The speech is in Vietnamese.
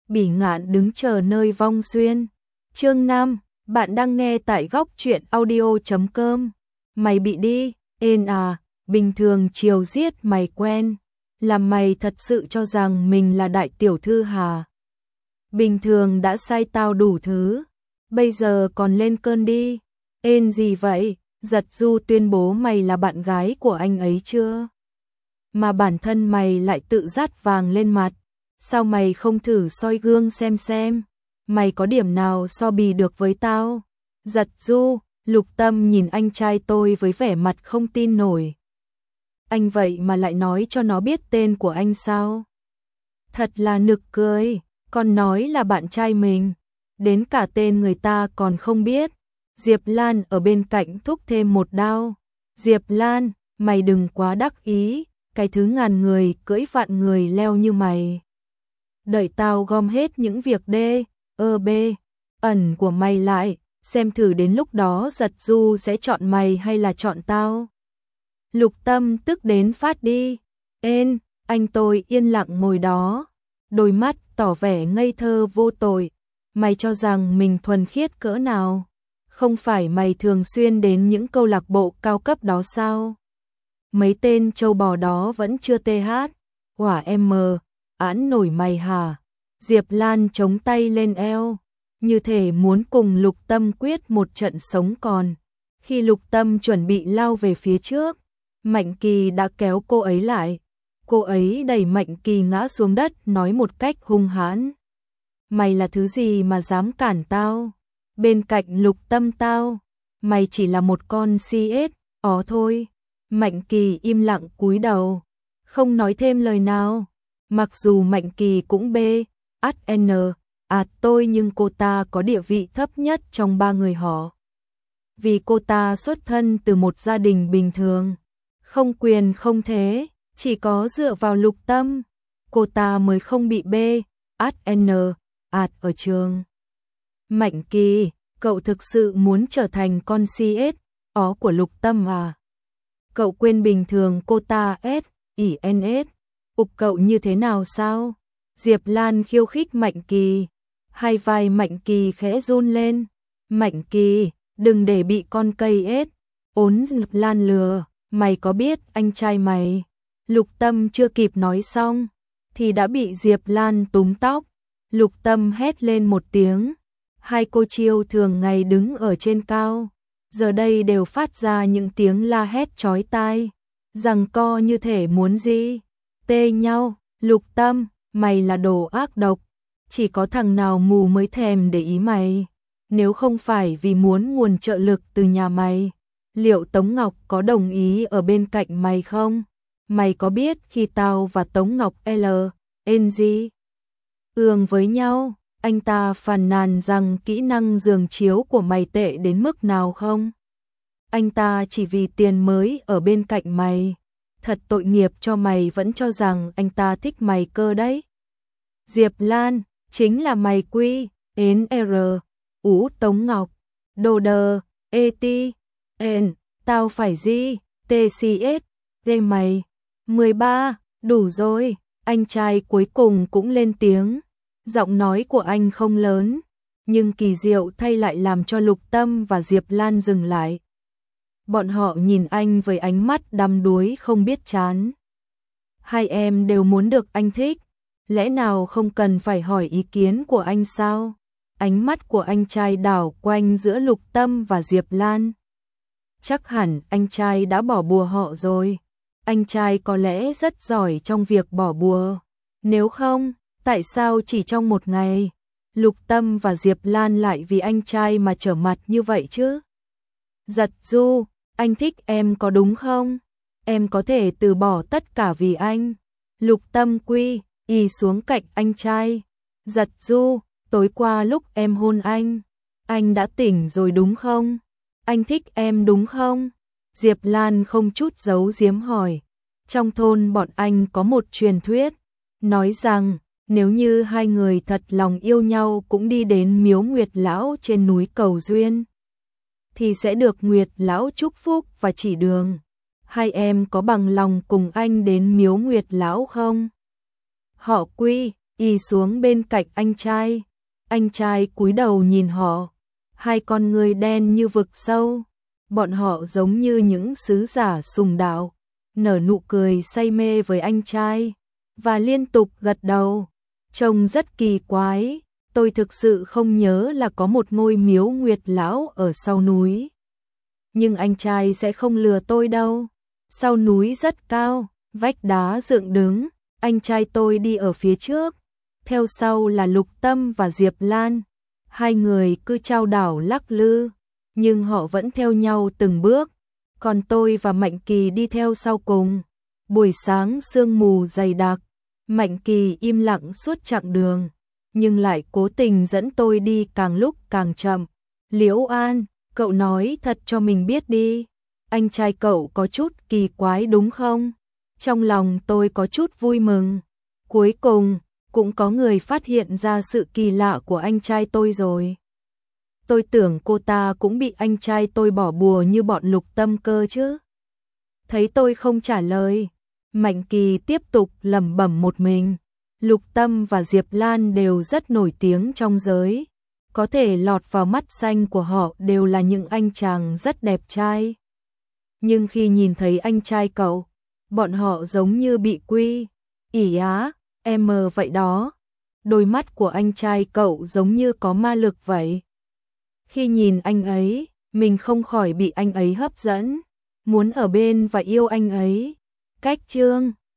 Bỉ Ngạn đứng chờ nơi vong xuyên. Chương 5, bạn đang nghe tại góc truyện audio.com. Mày bị đi, ên à, bình thường chiều giết mày quen. Làm mày thật sự cho rằng mình là đại tiểu thư hà. Bình thường đã sai tao đủ thứ, bây giờ còn lên cơn đi. Ên gì vậy? Giật Du tuyên bố mày là bạn gái của anh ấy chưa? Mà bản thân mày lại tự dát vàng lên mặt. Sao mày không thử soi gương xem? Mày có điểm nào so bì được với tao? Giật Du, Lục Tâm nhìn anh trai tôi với vẻ mặt không tin nổi. Anh vậy mà lại nói cho nó biết tên của anh sao? Thật là nực cười, còn nói là bạn trai mình, đến cả tên người ta còn không biết. Diệp Lan ở bên cạnh thúc thêm một đao. Diệp Lan, mày đừng quá đắc ý, cái thứ ngàn người cưỡi vạn người leo như mày. Đợi tao gom hết những việc đê, bê, ẩn của mày lại, xem thử đến lúc đó Giật Du sẽ chọn mày hay là chọn tao. Lục Tâm tức đến phát đi. Ên, anh tôi yên lặng ngồi đó, đôi mắt tỏ vẻ ngây thơ vô tội. Mày cho rằng mình thuần khiết cỡ nào? Không phải mày thường xuyên đến những câu lạc bộ cao cấp đó sao? Mấy tên trâu bò đó vẫn chưa TH. Quả em mờ, án nổi mày hả? Diệp Lan chống tay lên eo, như thể muốn cùng Lục Tâm quyết một trận sống còn. Khi Lục Tâm chuẩn bị lao về phía trước, Mạnh Kỳ đã kéo cô ấy lại. Cô ấy đẩy Mạnh Kỳ ngã xuống đất, nói một cách hung hãn. Mày là thứ gì mà dám cản tao? Bên cạnh Lục Tâm tao, mày chỉ là một con CS, thôi. Mạnh Kỳ im lặng cúi đầu, không nói thêm lời nào. Mặc dù Mạnh Kỳ cũng tôi nhưng cô ta có địa vị thấp nhất trong ba người họ. Vì cô ta xuất thân từ một gia đình bình thường, không quyền không thế, chỉ có dựa vào Lục Tâm, cô ta mới không bị ở trường. Mạnh Kỳ, cậu thực sự muốn trở thành con CS của Lục Tâm à? Cậu quên bình thường cô ta cậu như thế nào sao? Diệp Lan khiêu khích Mạnh Kỳ. Hai vai Mạnh Kỳ khẽ run lên. Mạnh Kỳ, đừng để bị con cây Diệp Lan lừa. Mày có biết anh trai mày? Lục Tâm chưa kịp nói xong thì đã bị Diệp Lan túm tóc. Lục Tâm hét lên một tiếng. Hai cô chiêu thường ngày đứng ở trên cao, giờ đây đều phát ra những tiếng la hét chói tai, giằng co như thể muốn tê nhau. Lục Tâm, mày là đồ ác độc, chỉ có thằng nào mù mới thèm để ý mày. Nếu không phải vì muốn nguồn trợ lực từ nhà mày, liệu Tống Ngọc có đồng ý ở bên cạnh mày không? Mày có biết khi tao và Tống Ngọc ương với nhau, anh ta phàn nàn rằng kỹ năng giường chiếu của mày tệ đến mức nào không? Anh ta chỉ vì tiền mới ở bên cạnh mày. Thật tội nghiệp cho mày vẫn cho rằng anh ta thích mày cơ đấy. Diệp Lan, chính là mày Tống Ngọc, đồ đờ, tao phải TCS, mày. 13, đủ rồi, anh trai cuối cùng cũng lên tiếng. Giọng nói của anh không lớn, nhưng kỳ diệu thay lại làm cho Lục Tâm và Diệp Lan dừng lại. Bọn họ nhìn anh với ánh mắt đăm đuối không biết chán. Hai em đều muốn được anh thích, lẽ nào không cần phải hỏi ý kiến của anh sao? Ánh mắt của anh trai đảo quanh giữa Lục Tâm và Diệp Lan. Chắc hẳn anh trai đã bỏ bùa họ rồi. Anh trai có lẽ rất giỏi trong việc bỏ bùa. Nếu không, tại sao chỉ trong một ngày, Lục Tâm và Diệp Lan lại vì anh trai mà trở mặt như vậy chứ? Giật Du, anh thích em có đúng không? Em có thể từ bỏ tất cả vì anh. Lục Tâm xuống cạnh anh trai. Giật Du, tối qua lúc em hôn anh đã tỉnh rồi đúng không? Anh thích em đúng không? Diệp Lan không chút giấu giếm hỏi. Trong thôn bọn anh có một truyền thuyết, nói rằng nếu như hai người thật lòng yêu nhau cũng đi đến miếu Nguyệt Lão trên núi cầu duyên, thì sẽ được Nguyệt Lão chúc phúc và chỉ đường. Hai em có bằng lòng cùng anh đến miếu Nguyệt Lão không? Họ y xuống bên cạnh anh trai. Anh trai cúi đầu nhìn họ, hai con người đen như vực sâu. Bọn họ giống như những sứ giả sùng đạo, nở nụ cười say mê với anh trai, và liên tục gật đầu. Trông rất kỳ quái, tôi thực sự không nhớ là có một ngôi miếu Nguyệt Lão ở sau núi. Nhưng anh trai sẽ không lừa tôi đâu. Sau núi rất cao, vách đá dựng đứng, anh trai tôi đi ở phía trước, theo sau là Lục Tâm và Diệp Lan. Hai người cứ chao đảo lắc lư, nhưng họ vẫn theo nhau từng bước, còn tôi và Mạnh Kỳ đi theo sau cùng. Buổi sáng sương mù dày đặc, Mạnh Kỳ im lặng suốt chặng đường, nhưng lại cố tình dẫn tôi đi càng lúc càng chậm. Liễu An, cậu nói thật cho mình biết đi, anh trai cậu có chút kỳ quái đúng không? Trong lòng tôi có chút vui mừng. Cuối cùng, cũng có người phát hiện ra sự kỳ lạ của anh trai tôi rồi. Tôi tưởng cô ta cũng bị anh trai tôi bỏ bùa như bọn Lục Tâm cơ chứ. Thấy tôi không trả lời, Mạnh Kỳ tiếp tục lẩm bẩm một mình. Lục Tâm và Diệp Lan đều rất nổi tiếng trong giới. Có thể lọt vào mắt xanh của họ đều là những anh chàng rất đẹp trai. Nhưng khi nhìn thấy anh trai cậu, bọn họ giống như bị quy. Ỉ á, em vậy đó. Đôi mắt của anh trai cậu giống như có ma lực vậy. Khi nhìn anh ấy, mình không khỏi bị anh ấy hấp dẫn, muốn ở bên và yêu anh ấy. Cách chương